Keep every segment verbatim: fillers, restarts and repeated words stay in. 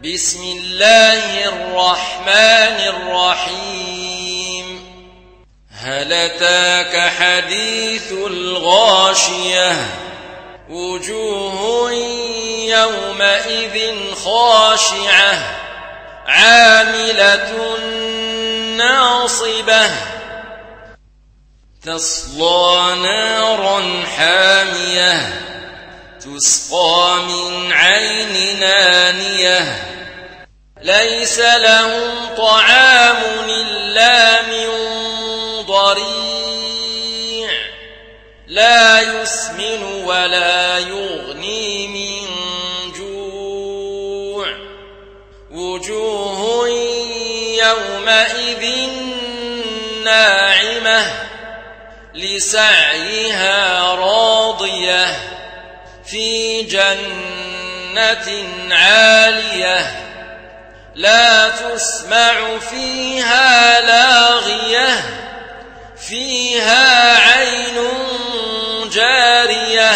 بسم الله الرحمن الرحيم هل أتاك حديث الغاشية وجوه يومئذ خاشعة عاملة ناصبة تصلى نارا حامية تسقى من عين نانية ليس لهم طعام إلا من ضريع لا يسمن ولا يغني من جوع وجوه يومئذ ناعمة لسعيها راضية في جنة عالية لا تسمع فيها لاغية فيها عين جارية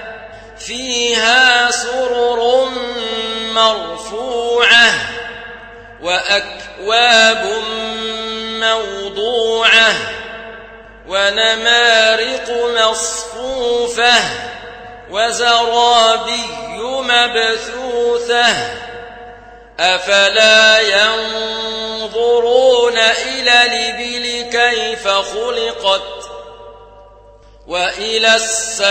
فيها سرر مرفوعة وأكواب موضوعة ونمارق مصفوفة وزرابي مبثوثة أفلا ينظرون إلى الإبل كيف خلقت وإلى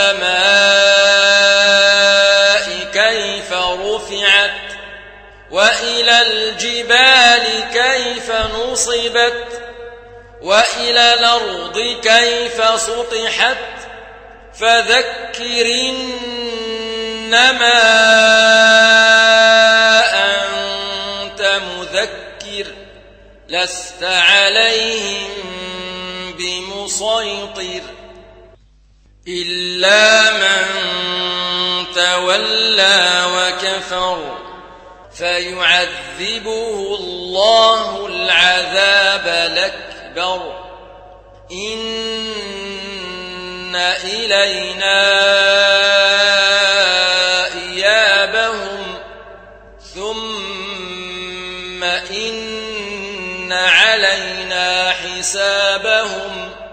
السماء كيف رفعت وإلى الجبال كيف نصبت وإلى الأرض كيف سطحت فذكر إنما أنت مذكر لست عليهم بمسيطر إلا من تولى وكفر فيعذبه الله العذاب الأكبر إن إلينا إيابهم ثم إن علينا حسابهم